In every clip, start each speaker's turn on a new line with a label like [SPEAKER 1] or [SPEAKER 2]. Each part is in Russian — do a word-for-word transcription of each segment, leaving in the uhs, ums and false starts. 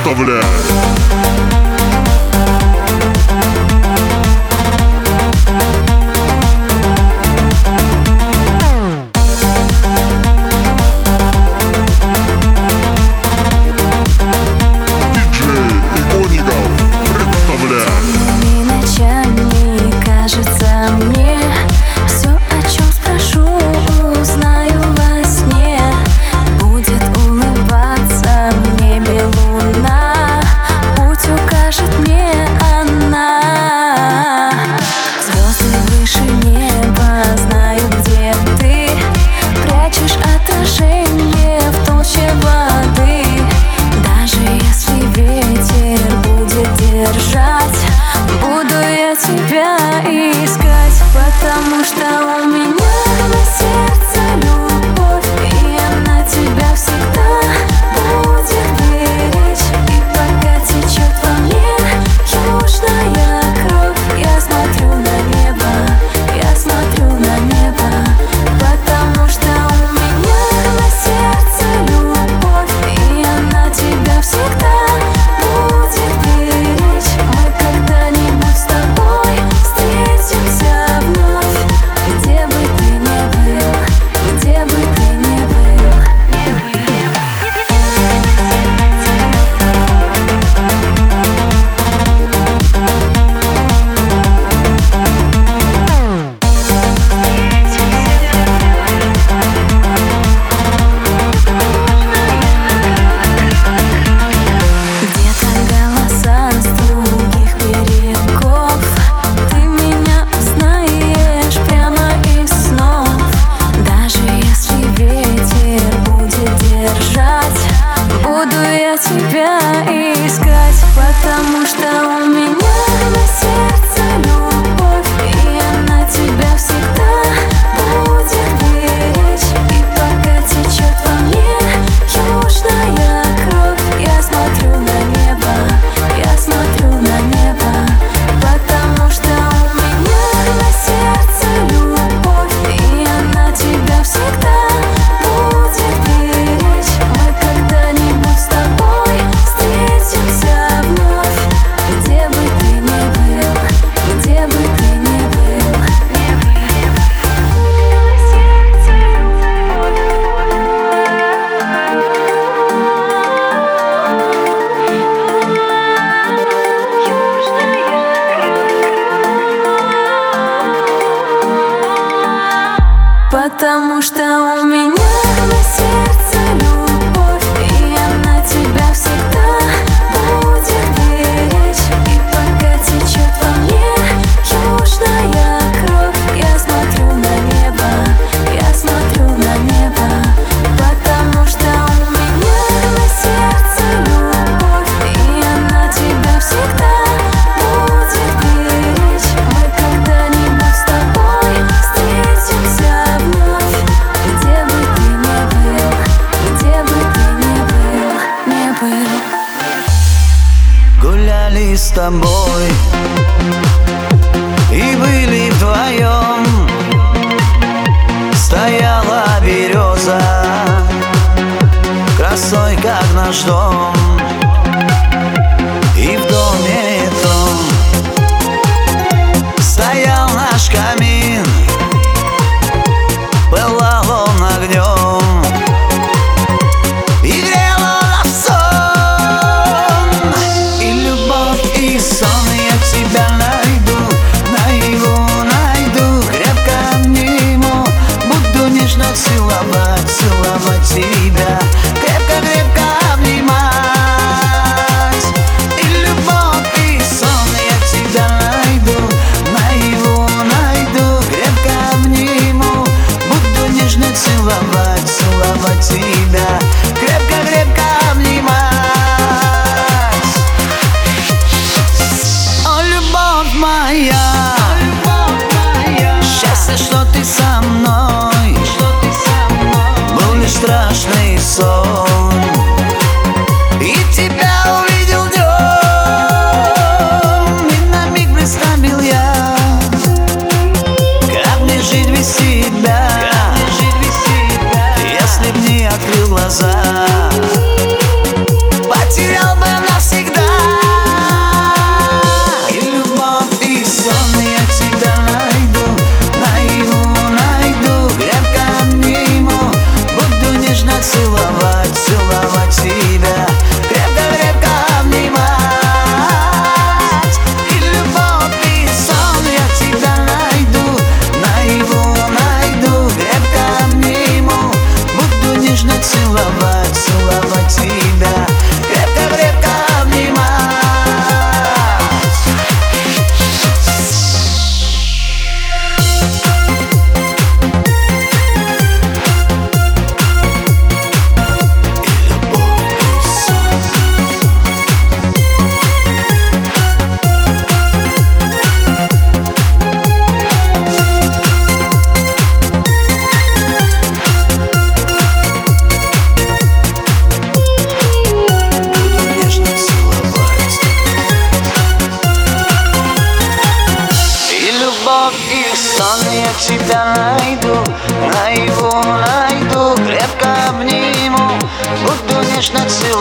[SPEAKER 1] представляет
[SPEAKER 2] тебя искать, потому что у меня на сердце любовь, и она тебя всегда будет беречь. И пока течет во мне южная кровь, я смотрю на небо, я смотрю на небо, потому что у меня на сердце любовь, и она тебя всегда будет беречь. Мы когда-нибудь с тобой встретимся вновь, где бы ты ни был, где бы ты ни был, не был. Где-то голоса с других берегов, ты меня узнаешь прямо из снов. Даже если ветер будет держать, буду я тебя искать, потому что у меня на сердце любовь, и она тебя всегда будет беречь. И пока течет во мне южная кровь, я смотрю на небо, я смотрю на небо, потому что у меня на сердце любовь, и она тебя всегда будет беречь. Мы когда-нибудь с тобой встретимся вновь, где бы ты ни был, где бы ты ни был, не был. Потому что у меня на сердце любовь, и она тебя всегда будет беречь. И пока течет во мне южная кровь, я смотрю на небо, я смотрю на небо, потому что у меня на сердце любовь, и она тебя всегда будет беречь. Мы когда-нибудь с тобой встретимся вновь, где бы ты ни был, где бы ты ни был, не был.
[SPEAKER 3] Гуляли с тобой и были вдвоем. Стояла береза красой, как наш дом, и в доме том стоял наш камин, пылал он огнем и грел он сон. И любовь, и сон я тебя найду, наяву найду, крепко обниму, буду нежно целовать, целовать тебя, крепко-крепко обнимать. И любовь, и сон я тебя найду, наяву найду, крепко обниму, буду нежно целовать, целовать тебя, крепко-крепко обнимать. О, любовь моя, счастье, что ты со мной, был лишь страшный сон, и тебя увидел днем, и на миг представил я, как мне жить без тебя, если б не открыл глаза, потерял бы нас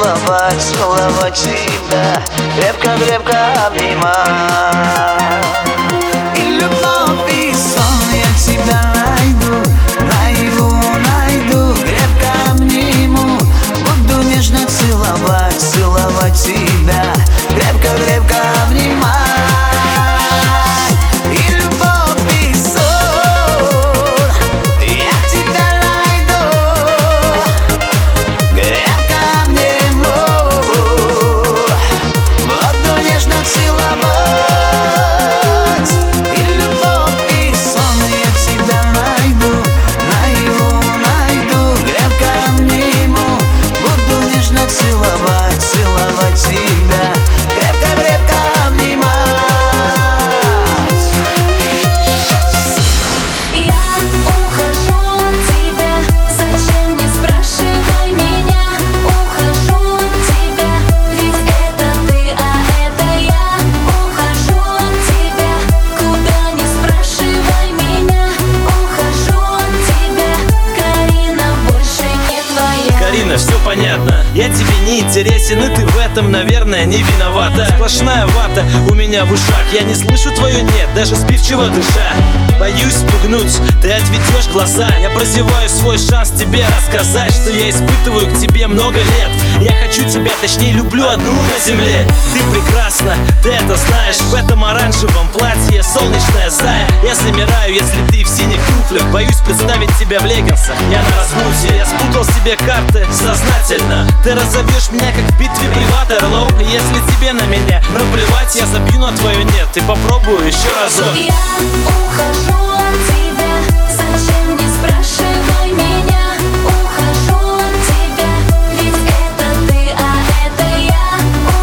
[SPEAKER 3] целовать, целовать тебя, крепко-крепко обнимать. И любовь, и сон я тебя найду, наяву найду, крепко обниму, буду нежно целовать, целовать тебя, крепко-крепко обнимать. И любовь, и сон я тебя найду, крепко обниму, буду нежно целовать. И любовь, и сон я тебя найду, наяву найду, крепко обниму, буду нежно целовать, целовать тебя, крепко-крепко обнимать.
[SPEAKER 2] Я ухожу от тебя, зачем не спрашивай меня? Ухожу от тебя, ведь это ты, а это я. Ухожу от тебя, куда не спрашивай меня. Ухожу от тебя, Карина больше не твоя.
[SPEAKER 1] Карина, все понятно, я тебе не интересен, и ты в этом, наверное, не виновата. Сплошная вата у меня в ушах, я не слышу твое «нет», даже сбивчиво дыша. Боюсь спугнуть, ты отведешь глаза. Я прозеваю свой шанс тебе рассказать, что я испытываю к тебе много лет. Я хочу тебя, точнее люблю одну на земле. Ты прекрасна, ты это знаешь. В этом оранжевом платье солнечная зая. Я замираю, если ты в синих туфлях. Боюсь представить тебя в леггинсах, я на размуте. Я спутал себе карты сознательно. Ты разобьешь меня, как в битве при Ватерлоу. Если тебе на меня наплевать, я забью на твое «нет» и попробую еще разок.
[SPEAKER 2] Я ухожу от тебя, зачем не спрашивай меня? Ухожу от тебя, ведь это ты, а это я.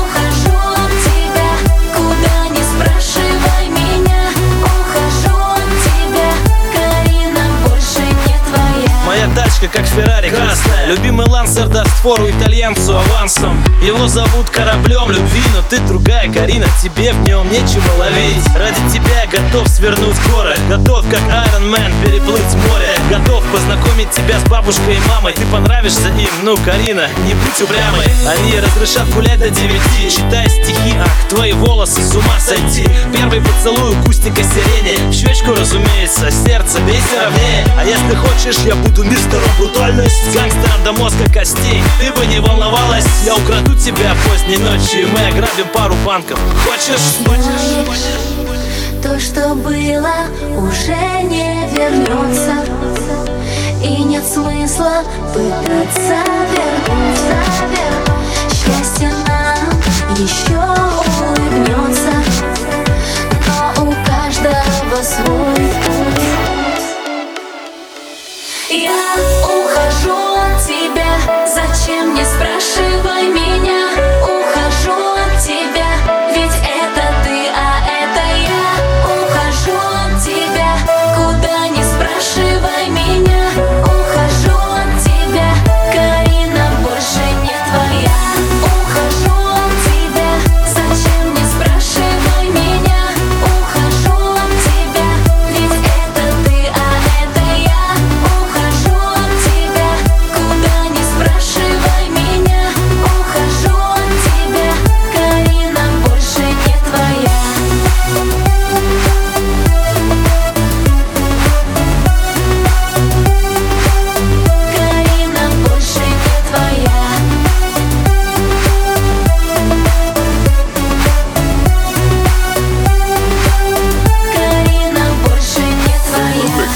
[SPEAKER 2] Ухожу от тебя, куда не спрашивай меня. Ухожу от тебя, Карина больше не твоя.
[SPEAKER 1] Моя тачка как Феррари красная, любимый Лансер даст фору итальянцу авансом. Его зовут кораблем любви, но ты другая, Карина, тебе в нем нечего ловить. Ради тебя я готов свернуть горы, готов как Iron Man переплыть море, готов познакомить тебя с бабушкой и мамой. Ты понравишься им, ну, Карина, не будь упрямой. Они разрешат гулять до девяти, читай стихи, ах, твои волосы с ума сойти. Первый поцелуй у кустика сирени, в щечку, разумеется, сердце бейся ровнее. А если хочешь, я буду мистером брутальность, гангстером до мозга костей. Ты бы не волновалась, я украду тебя поздней ночью, и мы ограбим пару банков. Хочешь? Хочешь?
[SPEAKER 2] То, что было, уже не вернется, и нет смысла пытаться вернуться. Счастье нам еще улыбнется, но у каждого свой путь. Я ухожу от тебя, зачем не спрашивай меня? Ухожу от тебя, ведь это ты, а это я. Ухожу от тебя, куда не спрашивай меня. Ухожу от тебя, Карина больше не твоя. Ухожу от тебя, зачем не спрашивай меня. Ухожу от тебя, ведь это ты, а это я. Ухожу от тебя, куда не спрашивай меня. Ухожу от тебя, Карина больше не твоя. Карина больше не твоя. Карина больше не твоя.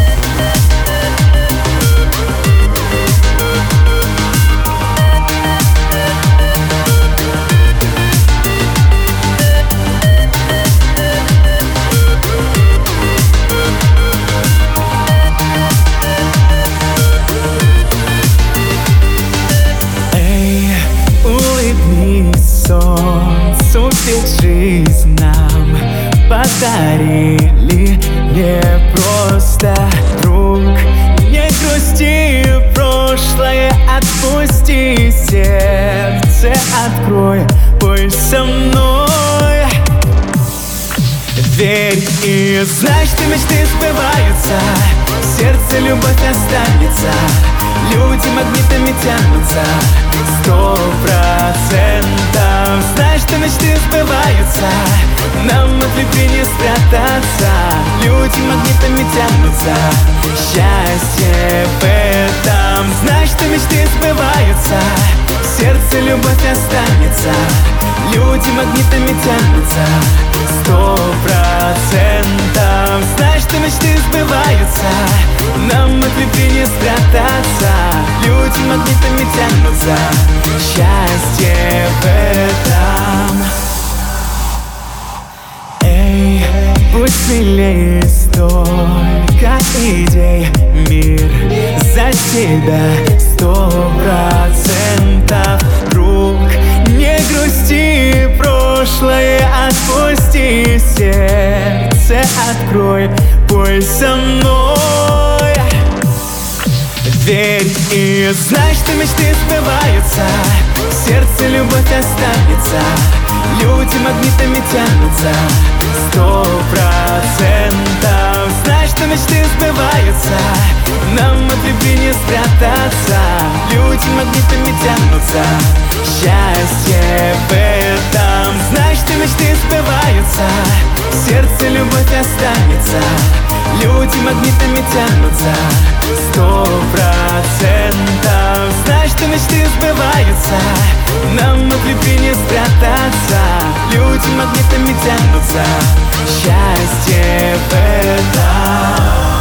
[SPEAKER 4] Эй, улыбнись, солнцу, ведь жизнь нам подарили не просто друг. Не грусти, прошлое отпусти, сердце открой, пусть со мной. Верь и знай, что мечты сбываются, в сердце любовь останется. Люди магнитами тянутся. Сто процентов знаешь, что мечты сбываются. Нам от любви не спрятаться. Люди магнитами тянутся. Счастье в этом. Знаешь, что мечты сбываются. В сердце любовь останется. Люди магнитами тянутся. Сто процентов знаешь, что мечты сбываются. Нам от любви не спрятаться. Люди магнитами тянутся. Счастье в этом. Эй, будь смелее, столько идей. Мир за тебя сто процентов. Друг, не грусти, прошлое отпусти. Сердце открой, пой со мной. Верь и знай, что мечты сбываются. В сердце любовь останется. Люди магнитами тянутся. Сто процентов знай, что мечты сбываются. Нам от любви не спрятаться. Люди магнитами тянутся. Счастье в этом. Знай, что мечты сбываются. В сердце любовь останется. Люди магнитами тянутся. Сто процентов знай, что мечты сбываются. Нам от любви не спрятаться. Люди магнитами тянутся. Счастье в этом.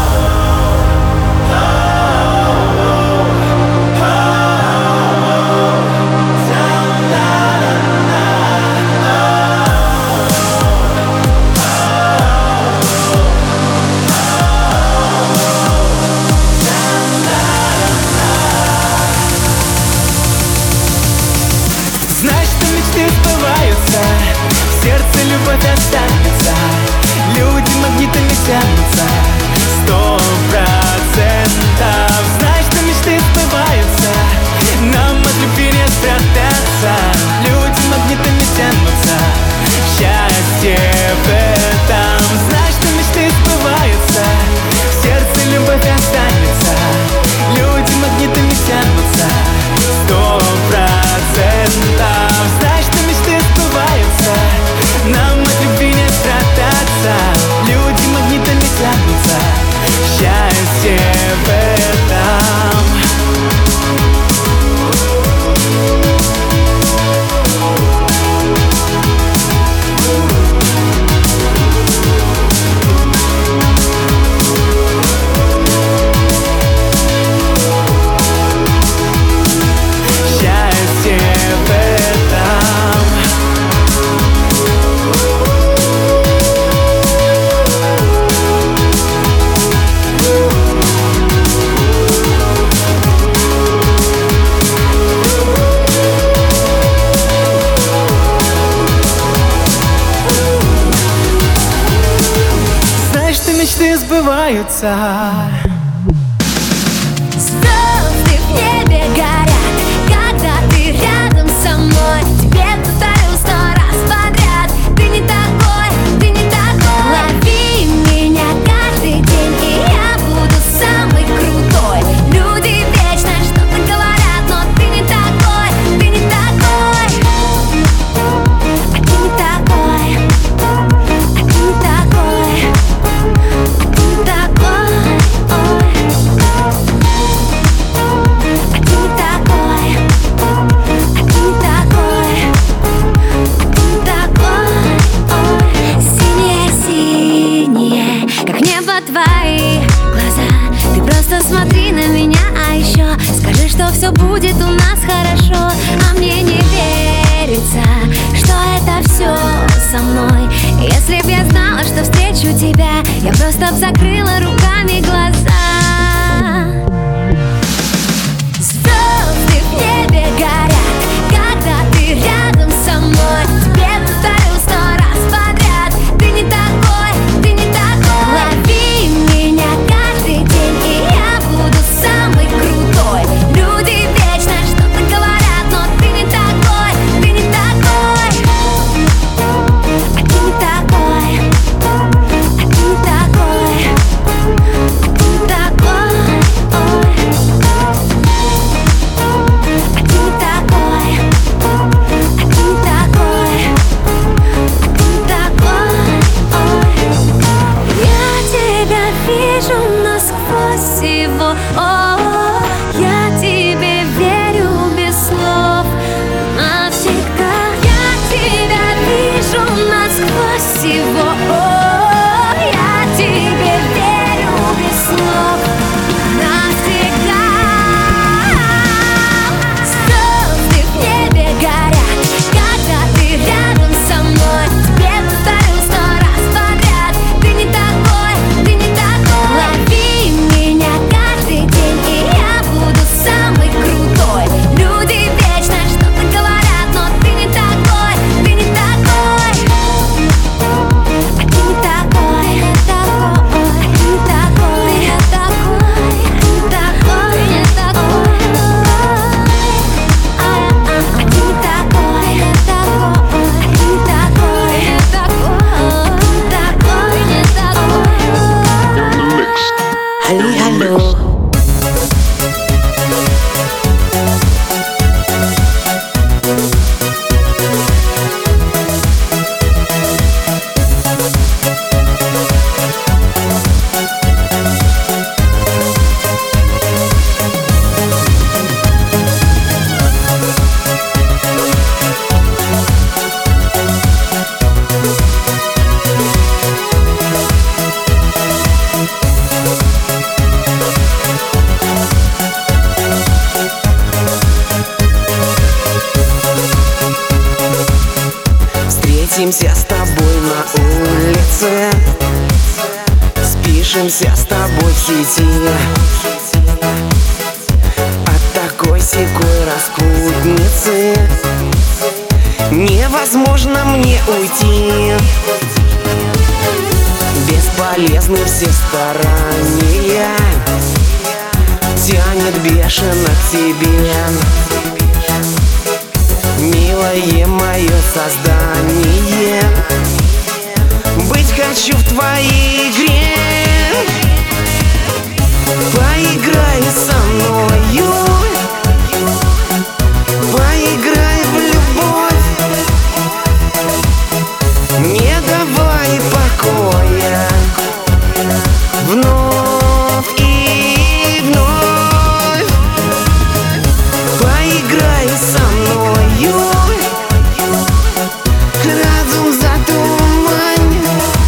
[SPEAKER 4] В сердце любовь останется. Люди магнитами тянутся. Сто процентов знай, что мечты сбываются. Нам от любви не спрятаться. Люди магнитами тянутся. Счастье в этом. Знай, что мечты сбываются. В сердце любовь останется. Люди магнитами тянутся. Сто процентов знай, что мечты сбываются. Нам от любви не спрятаться. Люди магнитами тянутся. Счастье в этом. Счастье в этом. Знаешь, что мечты сбываются.
[SPEAKER 2] Звезды в небе горят, когда ты рядом со мной. Тебе повторю сто раз подряд. Ты не такой, ты не такой. Лови меня каждый день, и я буду самый крутой. Люди вечно что-то говорят, но ты не такой, ты не такой. А ты не такой, а ты не такой, а ты не такой. Ой. А ты не такой, а ты не такой, а ты не такой. Ой. Синее-синее, как небо твои глаза. Ты просто смотри на меня, а еще скажи, что все будет у нас хорошо. А мне не верится, что это все со мной. Если б я знала, что встречу тебя, я просто б закрыла руками глаза. Звезды в небе горят, когда ты рядом со мной. Тебе повторю сто раз подряд. Ты не такой, ты не такой. Лови меня каждый день, и я буду самый крутой. Люди вечно что-то говорят, но ты не такой, ты не такой. А ты не такой, а ты не такой, а ты не
[SPEAKER 5] Встретимся с тобой на улице, спишемся с тобой в сети. От такой-сякой распутницы невозможно мне уйти. Бесполезны все старания, тянет бешено к тебе. Милое мое создание, быть хочу в твоей игре. Поиграй со мною, поиграй в любовь, не давай покоя вновь и вновь. Поиграй со мною, разум затумань,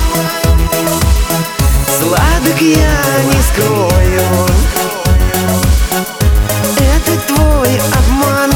[SPEAKER 5] сладок я не скрою, это твой обман.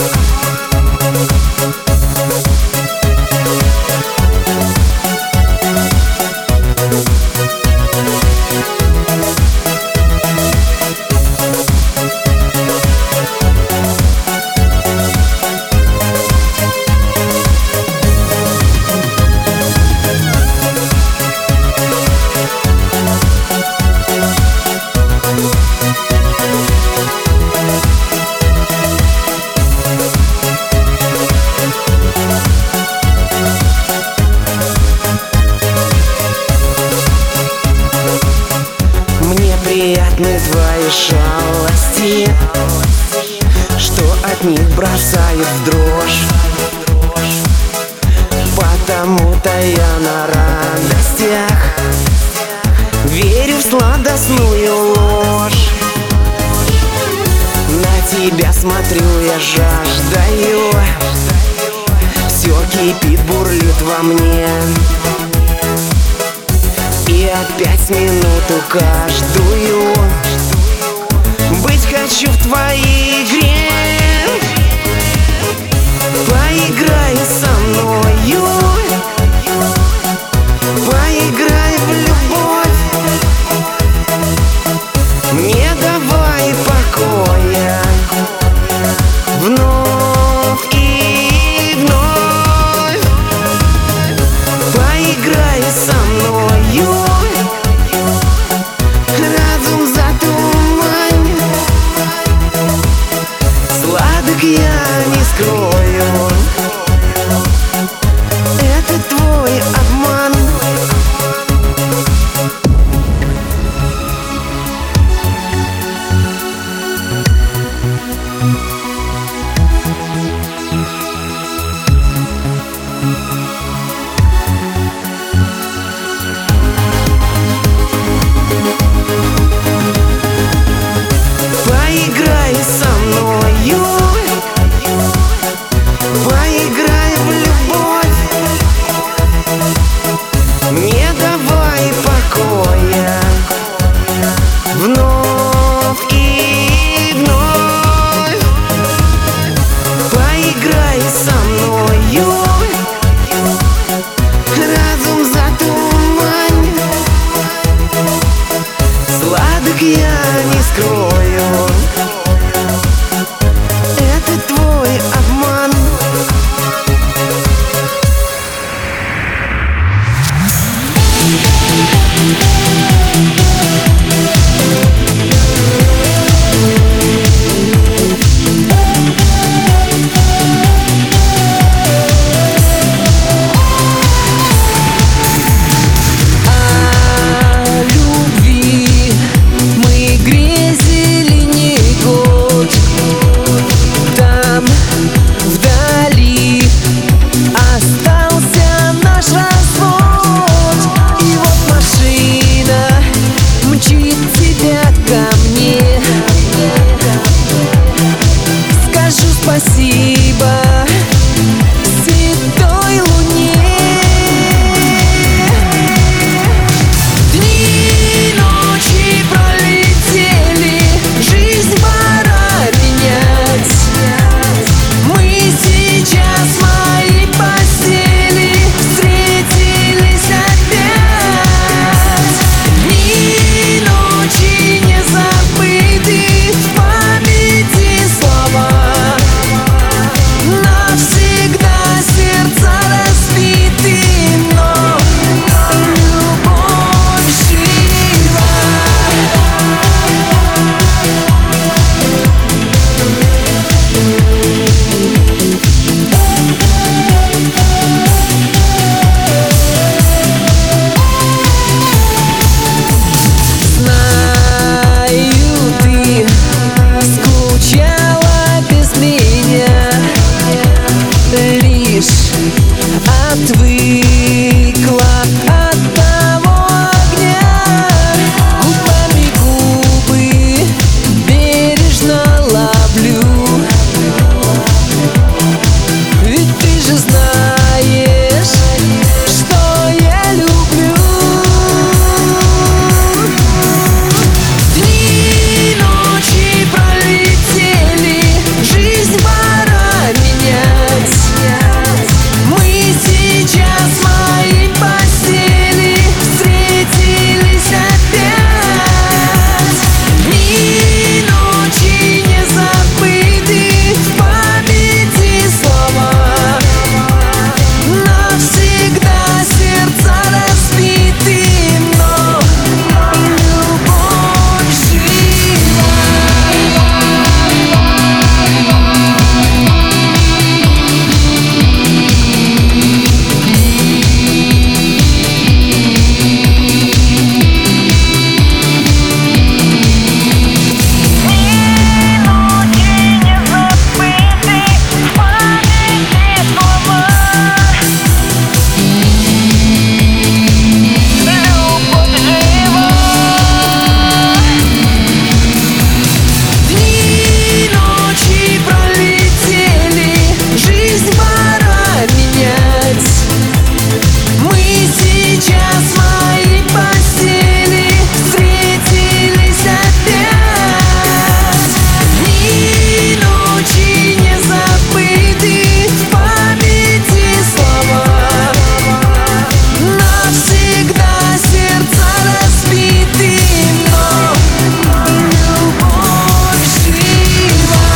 [SPEAKER 5] Приятны твои шалости, что от них бросают в дрожь. Потому-то я на радостях верю в сладостную ложь. На тебя смотрю, я жаждаю, все кипит, бурлит во мне. И опять минуту каждую быть хочу в твоей игре. Поиграй со мною, поиграй в любовь, не давай покоя вновь и вновь. Поиграй со мною, разум затумань, сладок я не скрою, это твой обман. Поиграй со мною, поиграй отвыкла от того огня. Губами губы бережно ловлю. Ведь ты же знаешь, что я люблю. Дни и ночи пролетели, жизнь пора менять. Мы сейчас в моей постели встретились опять. Дни и ночи не забыты, в памяти слова. Навсегда сердца разбиты, но любовь жива. Дни и ночи пролетели, жизнь пора менять. Мы сейчас в моей постели встретились опять. Дни и ночи не забыты, в памяти слова. Навсегда сердца разбиты, но любовь жива.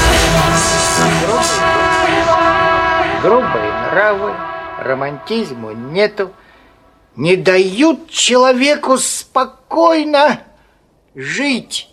[SPEAKER 6] Грубые нравы, романтизму нету, не дают человеку спокойно жить.